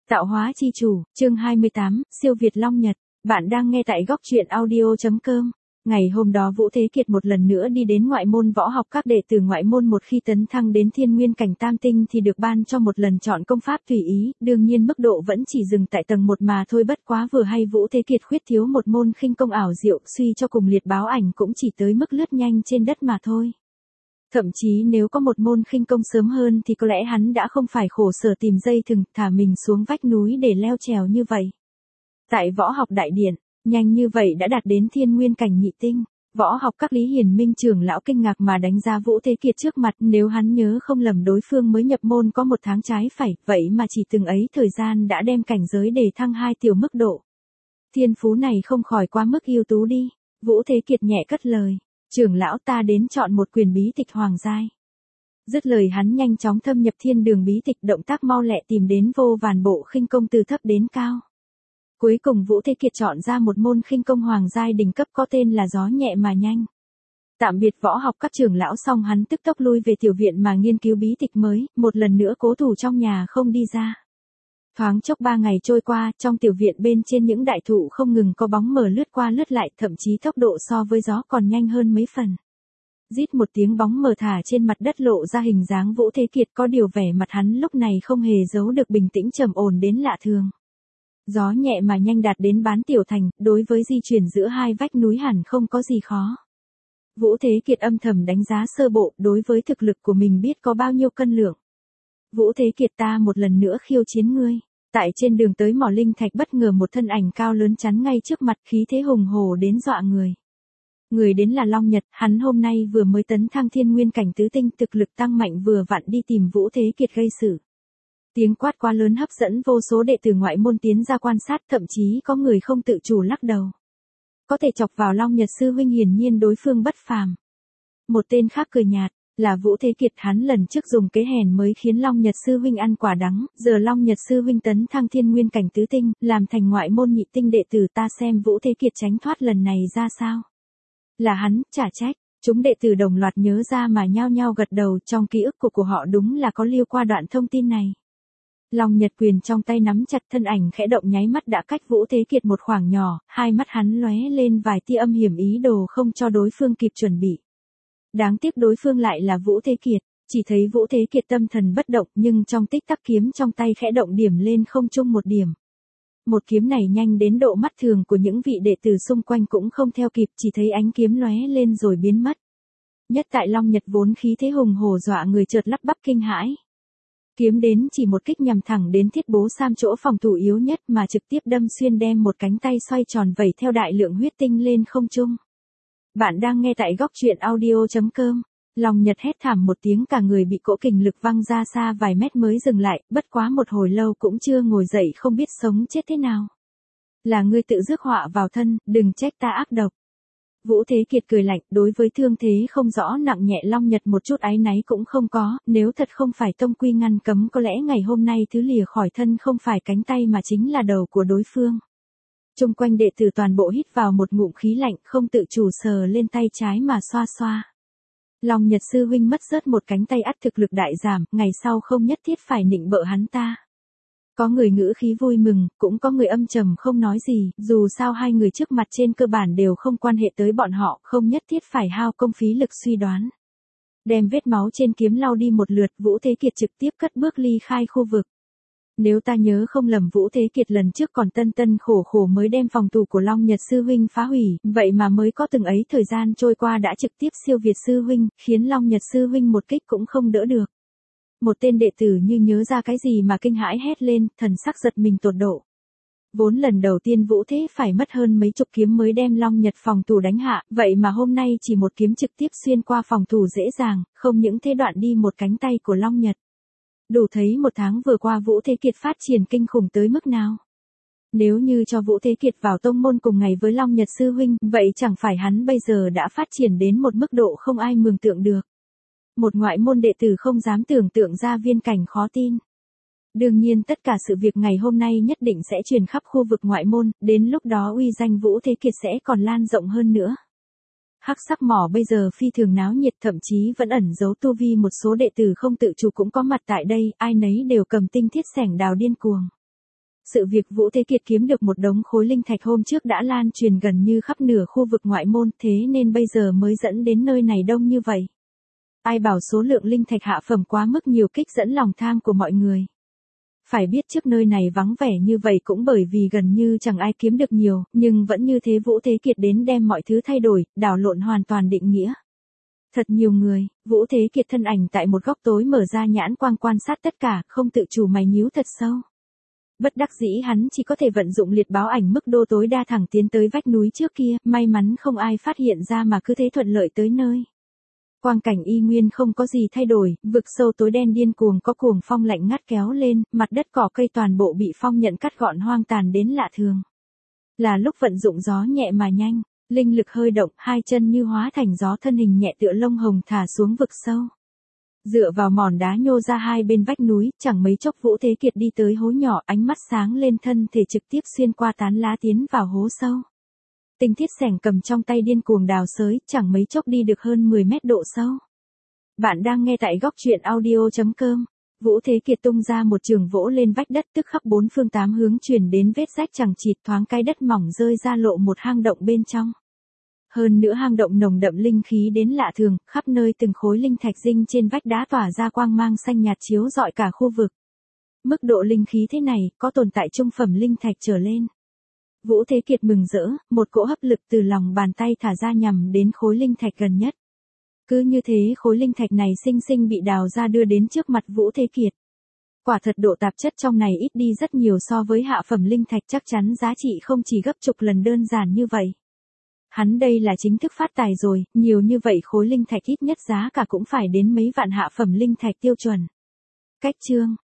Tạo hóa chi chủ, chương 28, siêu Việt Long Nhật. Bạn đang nghe tại góc truyện audio.com. Ngày hôm đó Vũ Thế Kiệt một lần nữa đi đến ngoại môn võ học, các đệ tử ngoại môn một khi tấn thăng đến thiên nguyên cảnh tam tinh thì được ban cho một lần chọn công pháp tùy ý, đương nhiên mức độ vẫn chỉ dừng tại tầng 1 mà thôi, bất quá vừa hay Vũ Thế Kiệt khuyết thiếu một môn khinh công ảo diệu, suy cho cùng liệt báo ảnh cũng chỉ tới mức lướt nhanh trên đất mà thôi. Thậm chí nếu có một môn khinh công sớm hơn thì có lẽ hắn đã không phải khổ sở tìm dây thừng thả mình xuống vách núi để leo trèo như vậy. Tại võ học đại điện, nhanh như vậy đã đạt đến thiên nguyên cảnh nhị tinh. Võ học các Lý Hiền Minh trưởng lão kinh ngạc mà đánh giá Vũ Thế Kiệt trước mặt, nếu hắn nhớ không lầm đối phương mới nhập môn có 1 tháng trái phải, vậy mà chỉ từng ấy thời gian đã đem cảnh giới đề thăng 2 tiểu mức độ. Thiên phú này không khỏi quá mức ưu tú đi. Vũ Thế Kiệt nhẹ cất lời. Trưởng lão, ta đến chọn một quyền bí tịch hoàng giai. Dứt lời hắn nhanh chóng thâm nhập thiên đường bí tịch, động tác mau lẹ tìm đến vô vàn bộ khinh công từ thấp đến cao. Cuối cùng Vũ Thế Kiệt chọn ra một môn khinh công hoàng giai đỉnh cấp có tên là gió nhẹ mà nhanh. Tạm biệt võ học các trưởng lão xong, hắn tức tốc lui về tiểu viện mà nghiên cứu bí tịch mới, một lần nữa cố thủ trong nhà không đi ra. Thoáng chốc 3 ngày trôi qua, trong tiểu viện bên trên những đại thụ không ngừng có bóng mờ lướt qua lướt lại, thậm chí tốc độ so với gió còn nhanh hơn mấy phần. Rít một tiếng, bóng mờ thả trên mặt đất lộ ra hình dáng Vũ Thế Kiệt, có điều vẻ mặt hắn lúc này không hề giấu được bình tĩnh trầm ổn đến lạ thường. Gió nhẹ mà nhanh đạt đến bán tiểu thành, đối với di chuyển giữa hai vách núi hẳn không có gì khó. Vũ Thế Kiệt âm thầm đánh giá sơ bộ, đối với thực lực của mình biết có bao nhiêu cân lượng. Vũ Thế Kiệt, ta một lần nữa khiêu chiến ngươi. Tại trên đường tới mỏ linh thạch, bất ngờ một thân ảnh cao lớn chắn ngay trước mặt, khí thế hùng hổ đến dọa người. Người đến là Long Nhật, hắn hôm nay vừa mới tấn thăng thiên nguyên cảnh tứ tinh, thực lực tăng mạnh, vừa vặn đi tìm Vũ Thế Kiệt gây sự. Tiếng quát quá lớn hấp dẫn vô số đệ tử ngoại môn tiến ra quan sát, thậm chí có người không tự chủ lắc đầu. Có thể chọc vào Long Nhật sư huynh, hiển nhiên đối phương bất phàm. Một tên khác cười nhạt. Là Vũ Thế Kiệt, hắn lần trước dùng kế hèn mới khiến Long Nhật sư huynh ăn quả đắng, giờ Long Nhật sư huynh tấn thăng thiên nguyên cảnh tứ tinh, làm thành ngoại môn nhị tinh đệ tử, ta xem Vũ Thế Kiệt tránh thoát lần này ra sao. Là hắn, chả trách. Chúng đệ tử đồng loạt nhớ ra mà nhao nhao gật đầu, trong ký ức của họ đúng là có lưu qua đoạn thông tin này. Long Nhật quyền trong tay nắm chặt, thân ảnh khẽ động, nháy mắt đã cách Vũ Thế Kiệt một khoảng nhỏ, hai mắt hắn lóe lên vài tia âm hiểm, ý đồ không cho đối phương kịp chuẩn bị. Đáng tiếc đối phương lại là Vũ Thế Kiệt, chỉ thấy Vũ Thế Kiệt tâm thần bất động, nhưng trong tích tắc kiếm trong tay khẽ động, điểm lên không trung một điểm. Một kiếm này nhanh đến độ mắt thường của những vị đệ tử xung quanh cũng không theo kịp, chỉ thấy ánh kiếm lóe lên rồi biến mất. Nhất tại Long Nhật vốn khí thế hùng hổ dọa người, chợt lắp bắp kinh hãi. Kiếm đến chỉ một kích nhằm thẳng đến thiết bố sam chỗ phòng thủ yếu nhất mà trực tiếp đâm xuyên, đem một cánh tay xoay tròn vẩy theo đại lượng huyết tinh lên không trung. Bạn đang nghe tại góc truyện audio.com. Long Nhật hét thảm một tiếng, cả người bị cỗ kình lực văng ra xa vài mét mới dừng lại, bất quá một hồi lâu cũng chưa ngồi dậy, không biết sống chết thế nào. Là ngươi tự rước họa vào thân, đừng trách ta ác độc. Vũ Thế Kiệt cười lạnh, đối với thương thế không rõ nặng nhẹ Long Nhật một chút áy náy cũng không có, nếu thật không phải tông quy ngăn cấm, có lẽ ngày hôm nay thứ lìa khỏi thân không phải cánh tay mà chính là đầu của đối phương. Chung quanh đệ tử toàn bộ hít vào một ngụm khí lạnh, không tự chủ sờ lên tay trái mà xoa xoa. Long Nhật sư huynh mất rớt một cánh tay, ắt thực lực đại giảm, ngày sau không nhất thiết phải nịnh bợ hắn ta. Có người ngữ khí vui mừng, cũng có người âm trầm không nói gì, dù sao hai người trước mặt trên cơ bản đều không quan hệ tới bọn họ, không nhất thiết phải hao công phí lực suy đoán. Đem vết máu trên kiếm lau đi một lượt, Vũ Thế Kiệt trực tiếp cất bước ly khai khu vực. Nếu ta nhớ không lầm, Vũ Thế Kiệt lần trước còn tân tân khổ khổ mới đem phòng thủ của Long Nhật sư huynh phá hủy, vậy mà mới có từng ấy thời gian trôi qua đã trực tiếp siêu việt sư huynh, khiến Long Nhật sư huynh một kích cũng không đỡ được. Một tên đệ tử như nhớ ra cái gì mà kinh hãi hét lên, thần sắc giật mình tột độ. Vốn lần đầu tiên Vũ Thế phải mất hơn mấy chục kiếm mới đem Long Nhật phòng thủ đánh hạ, vậy mà hôm nay chỉ một kiếm trực tiếp xuyên qua phòng thủ dễ dàng, không những thế đoạn đi một cánh tay của Long Nhật. Đủ thấy 1 tháng vừa qua Vũ Thế Kiệt phát triển kinh khủng tới mức nào. Nếu như cho Vũ Thế Kiệt vào tông môn cùng ngày với Long Nhật sư huynh, vậy chẳng phải hắn bây giờ đã phát triển đến một mức độ không ai mường tượng được. Một ngoại môn đệ tử không dám tưởng tượng ra viên cảnh khó tin. Đương nhiên tất cả sự việc ngày hôm nay nhất định sẽ truyền khắp khu vực ngoại môn, đến lúc đó uy danh Vũ Thế Kiệt sẽ còn lan rộng hơn nữa. Hắc sắc mỏ bây giờ phi thường náo nhiệt, thậm chí vẫn ẩn giấu tu vi, một số đệ tử không tự chủ cũng có mặt tại đây, ai nấy đều cầm tinh thiết xẻng đào điên cuồng. Sự việc Vũ Thế Kiệt kiếm được một đống khối linh thạch hôm trước đã lan truyền gần như khắp nửa khu vực ngoại môn, thế nên bây giờ mới dẫn đến nơi này đông như vậy. Ai bảo số lượng linh thạch hạ phẩm quá mức nhiều kích dẫn lòng tham của mọi người. Phải biết trước nơi này vắng vẻ như vậy cũng bởi vì gần như chẳng ai kiếm được nhiều, nhưng vẫn như thế Vũ Thế Kiệt đến đem mọi thứ thay đổi, đảo lộn hoàn toàn định nghĩa. Thật nhiều người, Vũ Thế Kiệt thân ảnh tại một góc tối mở ra nhãn quang quan sát tất cả, không tự chủ mày nhíu thật sâu. Bất đắc dĩ hắn chỉ có thể vận dụng liệt báo ảnh mức độ tối đa thẳng tiến tới vách núi trước kia, may mắn không ai phát hiện ra mà cứ thế thuận lợi tới nơi. Quang cảnh y nguyên không có gì thay đổi, vực sâu tối đen điên cuồng có cuồng phong lạnh ngắt kéo lên, mặt đất cỏ cây toàn bộ bị phong nhận cắt gọn hoang tàn đến lạ thường. Là lúc vận dụng gió nhẹ mà nhanh, linh lực hơi động, hai chân như hóa thành gió, thân hình nhẹ tựa lông hồng thả xuống vực sâu. Dựa vào mòn đá nhô ra hai bên vách núi, chẳng mấy chốc Vũ Thế Kiệt đi tới hố nhỏ, ánh mắt sáng lên, thân thể trực tiếp xuyên qua tán lá tiến vào hố sâu. Tinh thiết xẻng cầm trong tay điên cuồng đào xới, chẳng mấy chốc đi được hơn 10 mét độ sâu. Bạn đang nghe tại góc truyện audio.com. Vũ Thế Kiệt tung ra một trường vỗ lên vách đất, tức khắp bốn phương tám hướng truyền đến vết rách chẳng chịt, thoáng cái đất mỏng rơi ra lộ một hang động bên trong. Hơn nữa hang động nồng đậm linh khí đến lạ thường, khắp nơi từng khối linh thạch dinh trên vách đá tỏa ra quang mang xanh nhạt chiếu rọi cả khu vực. Mức độ linh khí thế này, có tồn tại trung phẩm linh thạch trở lên. Vũ Thế Kiệt mừng rỡ, một cỗ hấp lực từ lòng bàn tay thả ra nhằm đến khối linh thạch gần nhất. Cứ như thế khối linh thạch này xinh xinh bị đào ra đưa đến trước mặt Vũ Thế Kiệt. Quả thật độ tạp chất trong này ít đi rất nhiều so với hạ phẩm linh thạch, chắc chắn giá trị không chỉ gấp chục lần đơn giản như vậy. Hắn đây là chính thức phát tài rồi, nhiều như vậy khối linh thạch ít nhất giá cả cũng phải đến mấy vạn hạ phẩm linh thạch tiêu chuẩn. Cách chương